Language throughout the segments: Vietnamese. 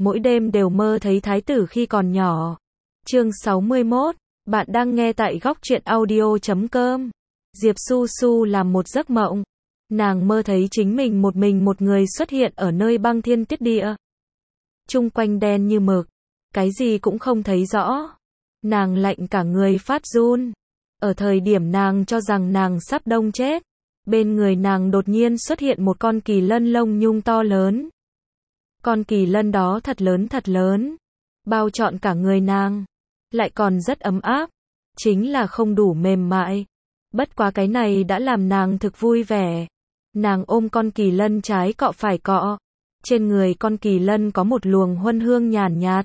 mỗi đêm đều mơ thấy thái tử khi còn nhỏ. Chương 61, bạn đang nghe tại góc truyện audio.com. Diệp Su Su làm một giấc mộng. Nàng mơ thấy chính mình một người xuất hiện ở nơi băng thiên tuyết địa. Chung quanh đen như mực, cái gì cũng không thấy rõ. Nàng lạnh cả người phát run. Ở thời điểm nàng cho rằng nàng sắp đông chết, bên người nàng đột nhiên xuất hiện một con kỳ lân lông nhung to lớn. Con kỳ lân đó thật lớn, bao trọn cả người nàng, lại còn rất ấm áp, chính là không đủ mềm mại. Bất quá cái này đã làm nàng thực vui vẻ. Nàng ôm con kỳ lân trái cọ phải cọ. Trên người con kỳ lân có một luồng huân hương nhàn nhạt.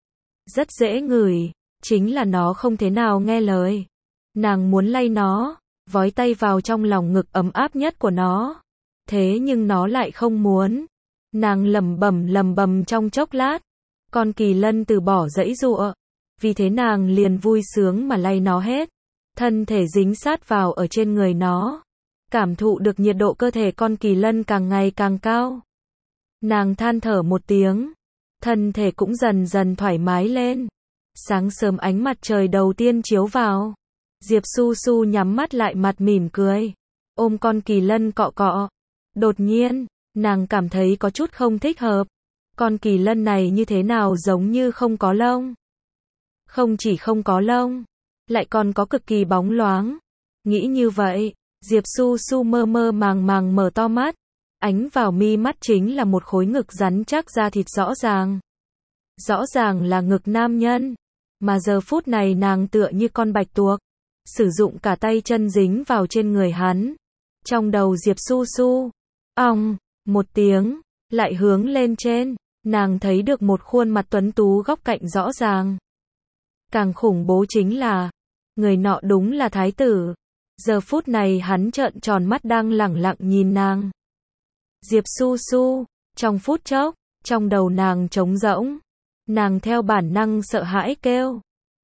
Rất dễ ngửi, chính là nó không thế nào nghe lời. Nàng muốn lay nó, vói tay vào trong lòng ngực ấm áp nhất của nó. Thế nhưng nó lại không muốn. Nàng lẩm bẩm trong chốc lát. Con kỳ lân từ bỏ giãy giụa. Vì thế nàng liền vui sướng mà lay nó hết. Thân thể dính sát vào ở trên người nó. Cảm thụ được nhiệt độ cơ thể con kỳ lân càng ngày càng cao. Nàng than thở một tiếng. Thân thể cũng dần dần thoải mái lên. Sáng sớm ánh mặt trời đầu tiên chiếu vào. Diệp Su Su nhắm mắt lại mặt mỉm cười. Ôm con kỳ lân cọ cọ. Đột nhiên, nàng cảm thấy có chút không thích hợp. Con kỳ lân này như thế nào giống như không có lông. Không chỉ không có lông, lại còn có cực kỳ bóng loáng. Nghĩ như vậy, Diệp Su Su mơ màng mở to mắt. Ánh vào mi mắt chính là một khối ngực rắn chắc da thịt rõ ràng. Rõ ràng là ngực nam nhân. Mà giờ phút này nàng tựa như con bạch tuộc. Sử dụng cả tay chân dính vào trên người hắn. Trong đầu Diệp Su Su, ong, một tiếng, lại hướng lên trên. Nàng thấy được một khuôn mặt tuấn tú góc cạnh rõ ràng. Càng khủng bố chính là, người nọ đúng là thái tử. Giờ phút này hắn trợn tròn mắt đang lẳng lặng nhìn nàng. Diệp Su Su, trong phút chốc, trong đầu nàng trống rỗng. Nàng theo bản năng sợ hãi kêu.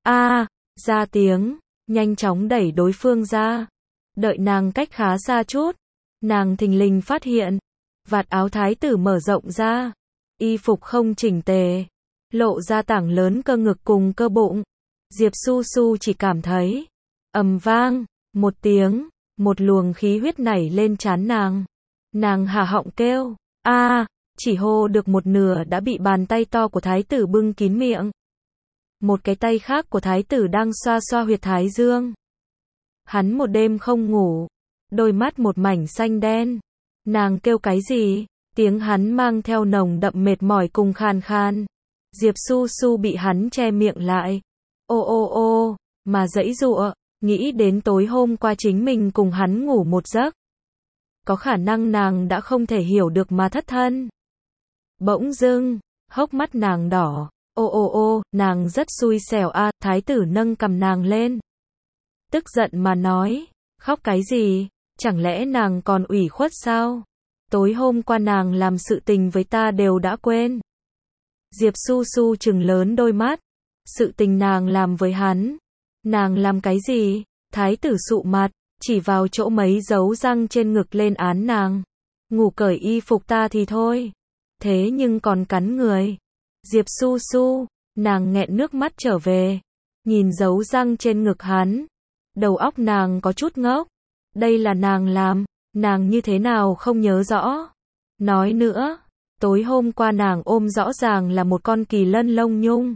Ra tiếng, nhanh chóng đẩy đối phương ra. Đợi nàng cách khá xa chút. Nàng thình lình phát hiện. Vạt áo thái tử mở rộng ra. Y phục không chỉnh tề. Lộ ra tảng lớn cơ ngực cùng cơ bụng. Diệp Su Su chỉ cảm thấy. Ầm vang, một tiếng, một luồng khí huyết nảy lên trán nàng. Nàng há họng kêu. Chỉ hô được một nửa đã bị bàn tay to của thái tử bưng kín miệng. Một cái tay khác của thái tử đang xoa xoa huyệt thái dương. Hắn một đêm không ngủ. Đôi mắt một mảnh xanh đen. Nàng kêu cái gì? Tiếng hắn mang theo nồng đậm mệt mỏi cùng khàn khàn. Diệp Su Su bị hắn che miệng lại. Ô, mà giãy giụa, nghĩ đến tối hôm qua chính mình cùng hắn ngủ một giấc. Có khả năng nàng đã không thể hiểu được mà thất thân. Bỗng dưng, hốc mắt nàng đỏ. Ô, nàng rất xui xẻo thái tử nâng cầm nàng lên. Tức giận mà nói, khóc cái gì, chẳng lẽ nàng còn ủy khuất sao? Tối hôm qua nàng làm sự tình với ta đều đã quên. Diệp Su Su trừng lớn đôi mắt. Sự tình nàng làm với hắn. Nàng làm cái gì? Thái tử sụ mặt, chỉ vào chỗ mấy dấu răng trên ngực lên án nàng. Ngủ cởi y phục ta thì thôi. Thế nhưng còn cắn người. Diệp Su Su, nàng nghẹn nước mắt trở về. Nhìn dấu răng trên ngực hắn. Đầu óc nàng có chút ngốc. Đây là nàng làm, nàng như thế nào không nhớ rõ. Nói nữa, tối hôm qua nàng ôm rõ ràng là một con kỳ lân lông nhung.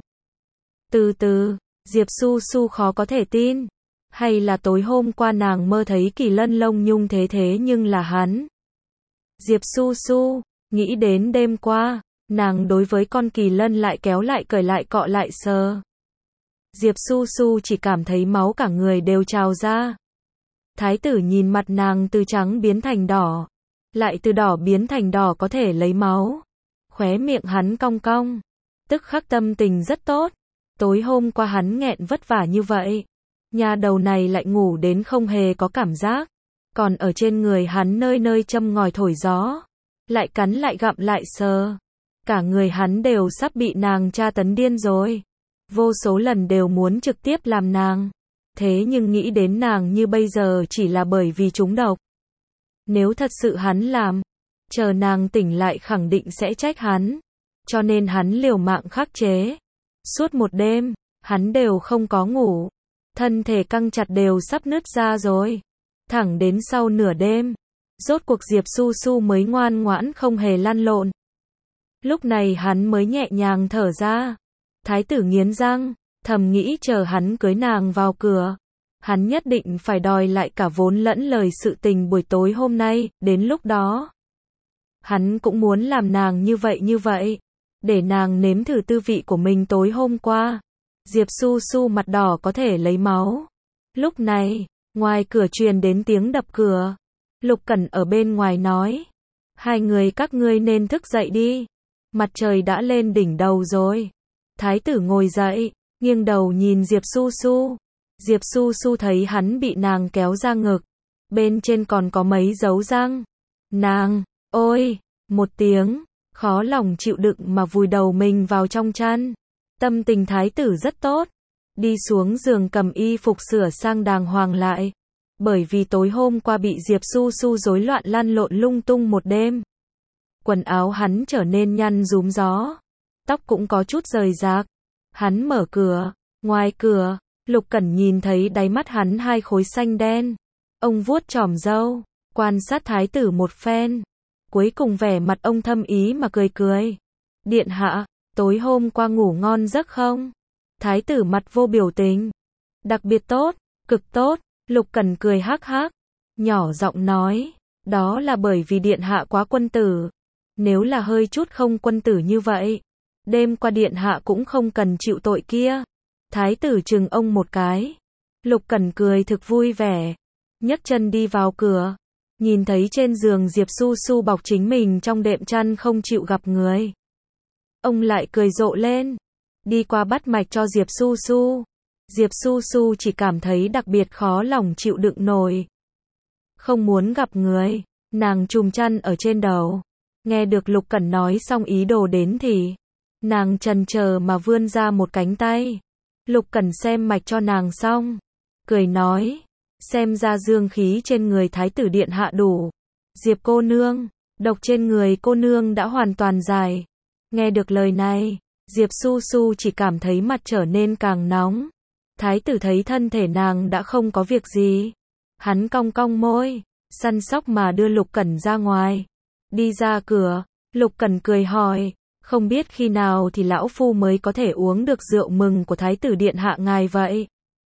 Từ từ, Diệp Su Su khó có thể tin. Hay là tối hôm qua nàng mơ thấy kỳ lân lông nhung thế nhưng là hắn. Diệp Su Su, nghĩ đến đêm qua, nàng đối với con kỳ lân lại kéo lại cởi lại cọ lại sờ. Diệp Su Su chỉ cảm thấy máu cả người đều trào ra. Thái tử nhìn mặt nàng từ trắng biến thành đỏ. Lại từ đỏ biến thành đỏ có thể lấy máu. Khóe miệng hắn cong cong. Tức khắc tâm tình rất tốt. Tối hôm qua hắn nghẹn vất vả như vậy. Nhà đầu này lại ngủ đến không hề có cảm giác. Còn ở trên người hắn nơi nơi châm ngòi thổi gió. Lại cắn lại gặm lại sờ. Cả người hắn đều sắp bị nàng tra tấn điên rồi. Vô số lần đều muốn trực tiếp làm nàng. Thế nhưng nghĩ đến nàng như bây giờ chỉ là bởi vì trúng độc. Nếu thật sự hắn làm, chờ nàng tỉnh lại khẳng định sẽ trách hắn. cho nên hắn liều mạng khắc chế. Suốt một đêm, hắn đều không có ngủ. Thân thể căng chặt đều sắp nứt ra rồi. Thẳng đến sau nửa đêm, rốt cuộc Diệp Su Su mới ngoan ngoãn không hề lăn lộn. Lúc này hắn mới nhẹ nhàng thở ra. Thái tử nghiến răng, thầm nghĩ chờ hắn cưới nàng vào cửa, hắn nhất định phải đòi lại cả vốn lẫn lời sự tình buổi tối hôm nay, đến lúc đó hắn cũng muốn làm nàng như vậy, để nàng nếm thử tư vị của mình tối hôm qua. Diệp Su Su mặt đỏ có thể lấy máu. Lúc này, ngoài cửa truyền đến tiếng đập cửa. Lục Cẩn ở bên ngoài nói, hai người các ngươi nên thức dậy đi. Mặt trời đã lên đỉnh đầu rồi. Thái tử ngồi dậy, nghiêng đầu nhìn Diệp Su Su. Diệp Su Su thấy hắn bị nàng kéo ra ngực. Bên trên còn có mấy dấu răng. Nàng, ôi, một tiếng, khó lòng chịu đựng mà vùi đầu mình vào trong chăn. Tâm tình thái tử rất tốt. Đi xuống giường cầm y phục sửa sang đàng hoàng lại. Bởi vì tối hôm qua bị Diệp Su Su rối loạn lăn lộn lung tung một đêm. Quần áo hắn trở nên nhăn rúm gió. Tóc cũng có chút rời rạc. Hắn mở cửa. Ngoài cửa, Lục Cẩn nhìn thấy đáy mắt hắn hai khối xanh đen. Ông vuốt chòm râu, quan sát thái tử một phen. Cuối cùng vẻ mặt ông thâm ý mà cười. Điện hạ, tối hôm qua ngủ ngon giấc không? Thái tử mặt vô biểu tình. Đặc biệt tốt, cực tốt. Lục Cẩn cười hắc hắc. Nhỏ giọng nói, đó là bởi vì điện hạ quá quân tử. Nếu là hơi chút không quân tử như vậy, đêm qua điện hạ cũng không cần chịu tội kia. Thái tử chừng ông một cái. Lục Cẩn cười thực vui vẻ. Nhấc chân đi vào cửa. Nhìn thấy trên giường Diệp Su Su bọc chính mình trong đệm chăn không chịu gặp người. Ông lại cười rộ lên. Đi qua bắt mạch cho Diệp Su Su. Diệp Su Su chỉ cảm thấy đặc biệt khó lòng chịu đựng nổi. Không muốn gặp người. Nàng trùm chăn ở trên đầu. Nghe được Lục Cẩn nói xong ý đồ đến thì nàng chần chờ mà vươn ra một cánh tay. Lục Cẩn xem mạch cho nàng xong, cười nói, xem ra dương khí trên người thái tử điện hạ đủ. Diệp cô nương, độc trên người cô nương đã hoàn toàn giải. Nghe được lời này, Diệp Su Su chỉ cảm thấy mặt trở nên càng nóng. Thái tử thấy thân thể nàng đã không có việc gì. Hắn cong cong môi, săn sóc mà đưa Lục Cẩn ra ngoài. Đi ra cửa, Lục Cẩn cười hỏi, không biết khi nào thì lão phu mới có thể uống được rượu mừng của thái tử điện hạ ngài vậy?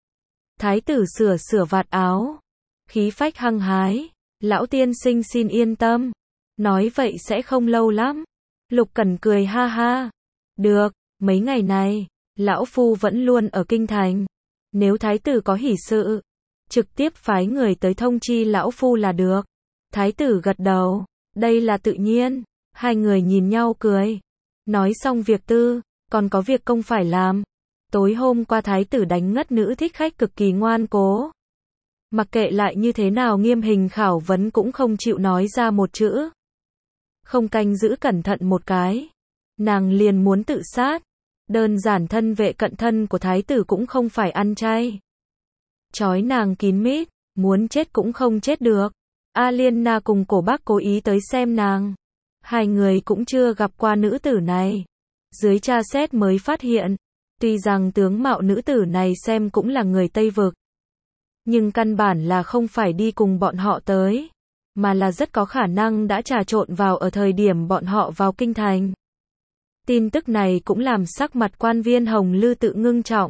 Thái tử sửa vạt áo, khí phách hăng hái, lão tiên sinh xin yên tâm, nói vậy sẽ không lâu lắm. Lục Cẩn cười ha ha, được, mấy ngày này, lão phu vẫn luôn ở kinh thành, nếu thái tử có hỷ sự, trực tiếp phái người tới thông chi lão phu là được. Thái tử gật đầu, đây là tự nhiên. Hai người nhìn nhau cười. Nói xong việc tư, còn có việc công phải làm. Tối hôm qua thái tử đánh ngất nữ thích khách cực kỳ ngoan cố. Mặc kệ lại như thế nào nghiêm hình khảo vấn cũng không chịu nói ra một chữ. Không canh giữ cẩn thận một cái. Nàng liền muốn tự sát. Đơn giản thân vệ cận thân của thái tử cũng không phải ăn chay. Chói nàng kín mít, muốn chết cũng không chết được. A Liên Na cùng Cổ Bác cố ý tới xem nàng. Hai người cũng chưa gặp qua nữ tử này. Dưới tra xét mới phát hiện, tuy rằng tướng mạo nữ tử này xem cũng là người Tây Vực, nhưng căn bản là không phải đi cùng bọn họ tới, mà là rất có khả năng đã trà trộn vào ở thời điểm bọn họ vào kinh thành. Tin tức này cũng làm sắc mặt quan viên Hồng Lư Tự ngưng trọng.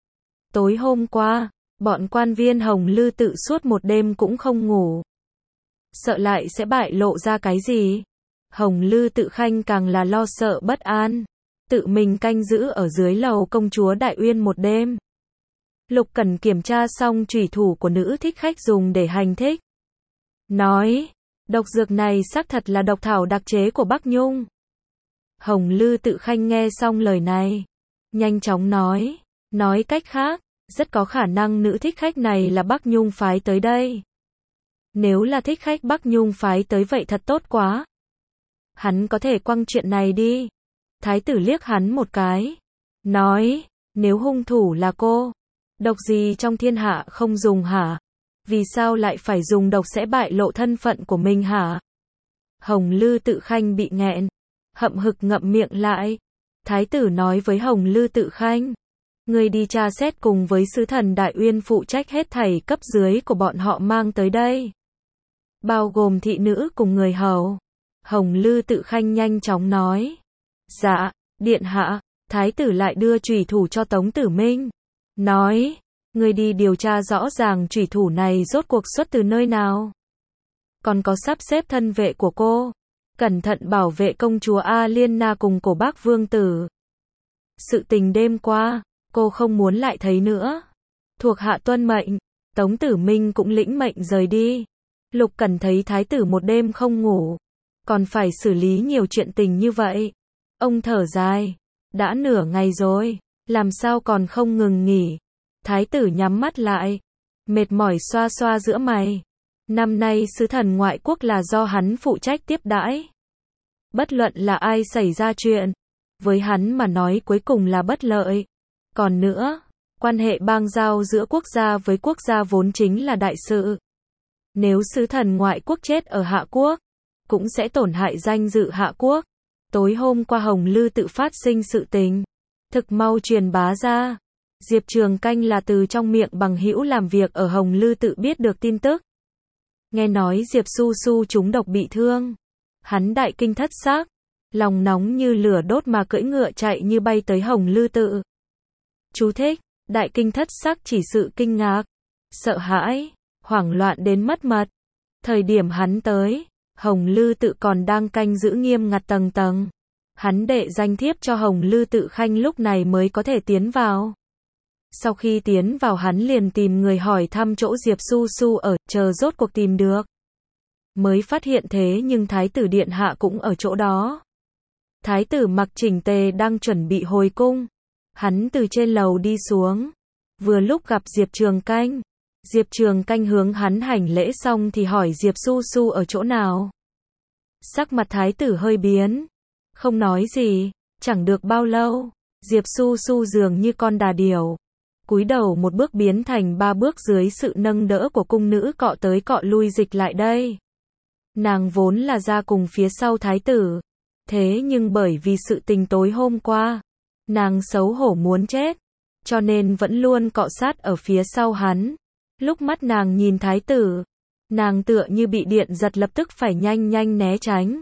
Tối hôm qua, bọn quan viên Hồng Lư Tự suốt một đêm cũng không ngủ. Sợ lại sẽ bại lộ ra cái gì. Hồng Lư Tự Khanh càng là lo sợ bất an, tự mình canh giữ ở dưới lầu công chúa Đại Uyên một đêm. Lục Cẩn kiểm tra xong chủy thủ của nữ thích khách dùng để hành thích. Nói, độc dược này xác thật là độc thảo đặc chế của Bắc Nhung. Hồng Lư Tự Khanh nghe xong lời này, nhanh chóng nói cách khác, rất có khả năng nữ thích khách này là Bắc Nhung phái tới đây. Nếu là thích khách Bắc Nhung phái tới vậy thật tốt quá. Hắn có thể quăng chuyện này đi. Thái tử liếc hắn một cái. Nói, nếu hung thủ là cô, độc gì trong thiên hạ không dùng hả? Vì sao lại phải dùng độc sẽ bại lộ thân phận của mình hả? Hồng Lư Tự Khanh bị nghẹn. hậm hực ngậm miệng lại. Thái tử nói với Hồng Lư Tự Khanh, ngươi đi tra xét cùng với sứ thần Đại Uyên phụ trách hết thảy cấp dưới của bọn họ mang tới đây. Bao gồm thị nữ cùng người hầu. Hồng Lư Tự Khanh nhanh chóng nói. Dạ, điện hạ. Thái tử lại đưa chủy thủ cho Tống Tử Minh. Nói, ngươi đi điều tra rõ ràng chủy thủ này rốt cuộc xuất từ nơi nào. Còn có sắp xếp thân vệ của cô. Cẩn thận bảo vệ công chúa A Liên Na cùng cổ bác vương tử. Sự tình đêm qua, cô không muốn lại thấy nữa. Thuộc hạ tuân mệnh. Tống Tử Minh cũng lĩnh mệnh rời đi. Lục Cẩn thấy thái tử một đêm không ngủ, còn phải xử lý nhiều chuyện tình như vậy. Ông thở dài, đã nửa ngày rồi, làm sao còn không ngừng nghỉ. Thái tử nhắm mắt lại, mệt mỏi xoa xoa giữa mày. Năm nay sứ thần ngoại quốc là do hắn phụ trách tiếp đãi. Bất luận là ai xảy ra chuyện, với hắn mà nói cuối cùng là bất lợi. Còn nữa, quan hệ bang giao giữa quốc gia với quốc gia vốn chính là đại sự. Nếu sứ thần ngoại quốc chết ở Hạ Quốc, cũng sẽ tổn hại danh dự Hạ Quốc. Tối hôm qua Hồng Lư Tự phát sinh sự tình, thực mau truyền bá ra. Diệp Trường Canh là từ trong miệng bằng hữu làm việc ở Hồng Lư Tự biết được tin tức. Nghe nói Diệp Su Su trúng độc bị thương. Hắn đại kinh thất xác, lòng nóng như lửa đốt mà cưỡi ngựa chạy như bay tới Hồng Lư Tự. Chú thích, đại kinh thất xác chỉ sự kinh ngạc, sợ hãi, hoảng loạn đến mất mật. Thời điểm hắn tới, Hồng Lư Tự còn đang canh giữ nghiêm ngặt tầng tầng. Hắn đệ danh thiếp cho Hồng Lư Tự Khanh lúc này mới có thể tiến vào. Sau khi tiến vào hắn liền tìm người hỏi thăm chỗ Diệp Su Su ở, chờ rốt cuộc tìm được. Mới phát hiện thế nhưng Thái tử Điện Hạ cũng ở chỗ đó. Thái tử mặc chỉnh tề đang chuẩn bị hồi cung. Hắn từ trên lầu đi xuống. Vừa lúc gặp Diệp Trường Canh. Diệp Trường Canh hướng hắn hành lễ xong thì hỏi Diệp Su Su ở chỗ nào. Sắc mặt thái tử hơi biến. Không nói gì, chẳng được bao lâu. Diệp Su Su dường như con đà điểu. Cúi đầu một bước biến thành 3 bước dưới sự nâng đỡ của cung nữ cọ tới cọ lui dịch lại đây. Nàng vốn là ra cùng phía sau thái tử. Thế nhưng bởi vì sự tình tối hôm qua, nàng xấu hổ muốn chết. Cho nên vẫn luôn cọ sát ở phía sau hắn. Lúc mắt nàng nhìn thái tử, nàng tựa như bị điện giật lập tức phải nhanh nhanh né tránh.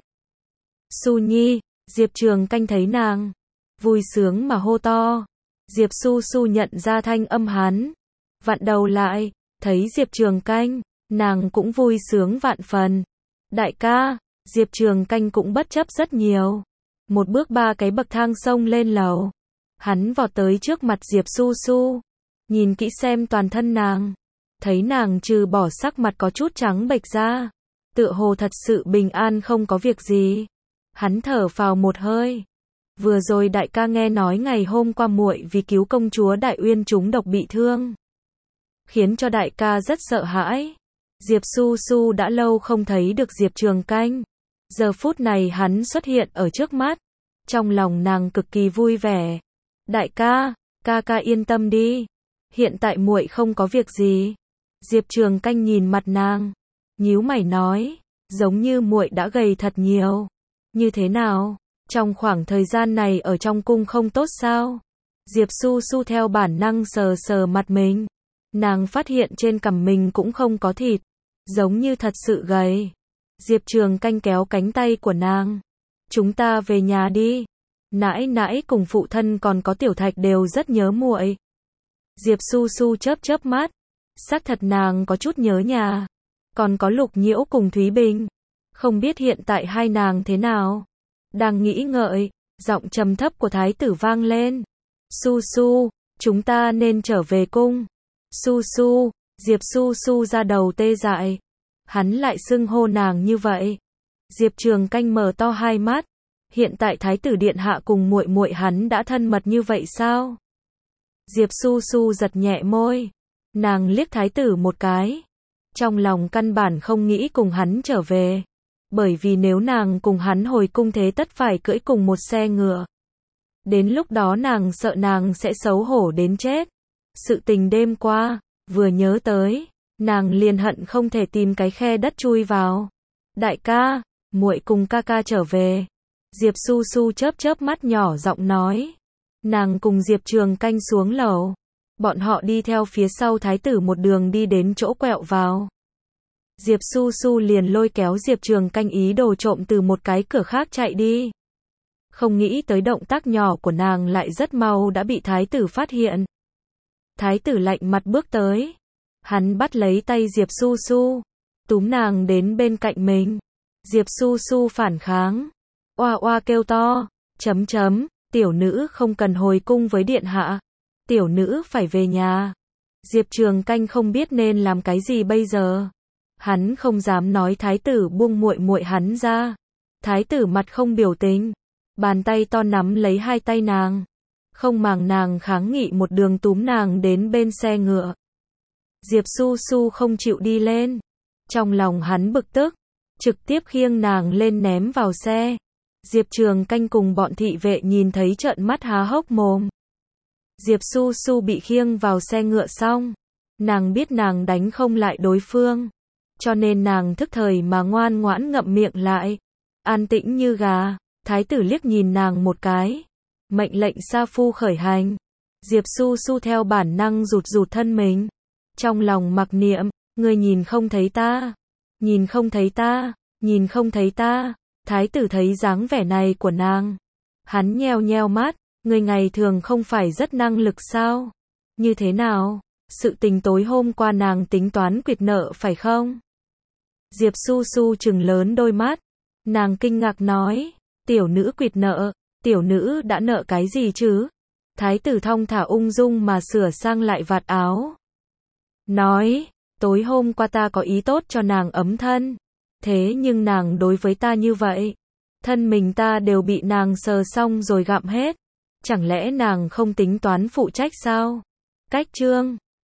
Su Nhi, Diệp Trường Canh thấy nàng, vui sướng mà hô to. Diệp Su Su nhận ra thanh âm hắn, vặn đầu lại, thấy Diệp Trường Canh, nàng cũng vui sướng vạn phần. Đại ca, Diệp Trường Canh cũng bất chấp rất nhiều. Một bước 3 cái bậc thang xông lên lầu. Hắn vọt tới trước mặt Diệp Su Su, nhìn kỹ xem toàn thân nàng. Thấy nàng trừ bỏ sắc mặt có chút trắng bệch ra, tựa hồ thật sự bình an không có việc gì. Hắn thở phào một hơi. Vừa rồi đại ca nghe nói ngày hôm qua muội vì cứu công chúa Đại Uyên trúng độc bị thương, khiến cho đại ca rất sợ hãi. Diệp Su Su đã lâu không thấy được Diệp Trường Canh. Giờ phút này hắn xuất hiện ở trước mắt. Trong lòng nàng cực kỳ vui vẻ. Đại ca, ca yên tâm đi. Hiện tại muội không có việc gì. Diệp Trường Canh nhìn mặt nàng, nhíu mày nói, giống như muội đã gầy thật nhiều. Như thế nào? Trong khoảng thời gian này ở trong cung không tốt sao? Diệp Su Su theo bản năng sờ sờ mặt mình. Nàng phát hiện trên cằm mình cũng không có thịt, giống như thật sự gầy. Diệp Trường Canh kéo cánh tay của nàng. Chúng ta về nhà đi. Nãi nãi cùng phụ thân còn có Tiểu Thạch đều rất nhớ muội. Diệp Su Su chớp chớp mắt. Xác thật nàng có chút nhớ nhà. Còn có Lục Nhiễu cùng Thúy Bình. Không biết hiện tại hai nàng thế nào. Đang nghĩ ngợi, giọng trầm thấp của thái tử vang lên. Su Su, chúng ta nên trở về cung. Su Su, Diệp Su Su ra đầu tê dại. Hắn lại xưng hô nàng như vậy. Diệp Trường Canh mở to hai mắt. Hiện tại thái tử điện hạ cùng muội muội hắn đã thân mật như vậy sao? Diệp Su Su giật nhẹ môi. Nàng liếc thái tử một cái. Trong lòng căn bản không nghĩ cùng hắn trở về. Bởi vì nếu nàng cùng hắn hồi cung thế tất phải cưỡi cùng một xe ngựa. Đến lúc đó nàng sợ nàng sẽ xấu hổ đến chết. Sự tình đêm qua, vừa nhớ tới, nàng liền hận không thể tìm cái khe đất chui vào. Đại ca, muội cùng ca ca trở về. Diệp Su Su chớp chớp mắt nhỏ giọng nói. Nàng cùng Diệp Trường Canh xuống lầu. Bọn họ đi theo phía sau thái tử một đường đi đến chỗ quẹo vào. Diệp Su Su liền lôi kéo Diệp Trường Canh ý đồ trộm từ một cái cửa khác chạy đi. Không nghĩ tới động tác nhỏ của nàng lại rất mau đã bị thái tử phát hiện. Thái tử lạnh mặt bước tới. Hắn bắt lấy tay Diệp Su Su, túm nàng đến bên cạnh mình. Diệp Su Su phản kháng. Oa oa kêu to, tiểu nữ không cần hồi cung với điện hạ. Tiểu nữ phải về nhà. Diệp Trường Canh không biết nên làm cái gì bây giờ. Hắn không dám nói thái tử buông muội muội hắn ra. Thái tử mặt không biểu tình, bàn tay to nắm lấy hai tay nàng, không màng nàng kháng nghị một đường túm nàng đến bên xe ngựa. Diệp Su Su không chịu đi lên. Trong lòng hắn bực tức, trực tiếp khiêng nàng lên ném vào xe. Diệp Trường Canh cùng bọn thị vệ nhìn thấy trợn mắt há hốc mồm. Diệp Su Su bị khiêng vào xe ngựa xong, nàng biết nàng đánh không lại đối phương, cho nên nàng thức thời mà ngoan ngoãn ngậm miệng lại, an tĩnh như gà. Thái tử liếc nhìn nàng một cái, mệnh lệnh sa phu khởi hành. Diệp Su Su theo bản năng rụt rụt thân mình, trong lòng mặc niệm, ngươi nhìn không thấy ta, nhìn không thấy ta, nhìn không thấy ta. Thái tử thấy dáng vẻ này của nàng, hắn nheo nheo mắt, ngươi ngày thường không phải rất năng lực sao? Như thế nào? Sự tình tối hôm qua nàng tính toán quyệt nợ phải không? Diệp Su Su trừng lớn đôi mắt, nàng kinh ngạc nói, tiểu nữ quyệt nợ, tiểu nữ đã nợ cái gì chứ? Thái tử thong thả ung dung mà sửa sang lại vạt áo. Nói, tối hôm qua ta có ý tốt cho nàng ấm thân. Thế nhưng nàng đối với ta như vậy. Thân mình ta đều bị nàng sờ xong rồi gặm hết. Chẳng lẽ nàng không tính toán phụ trách sao? Cách chương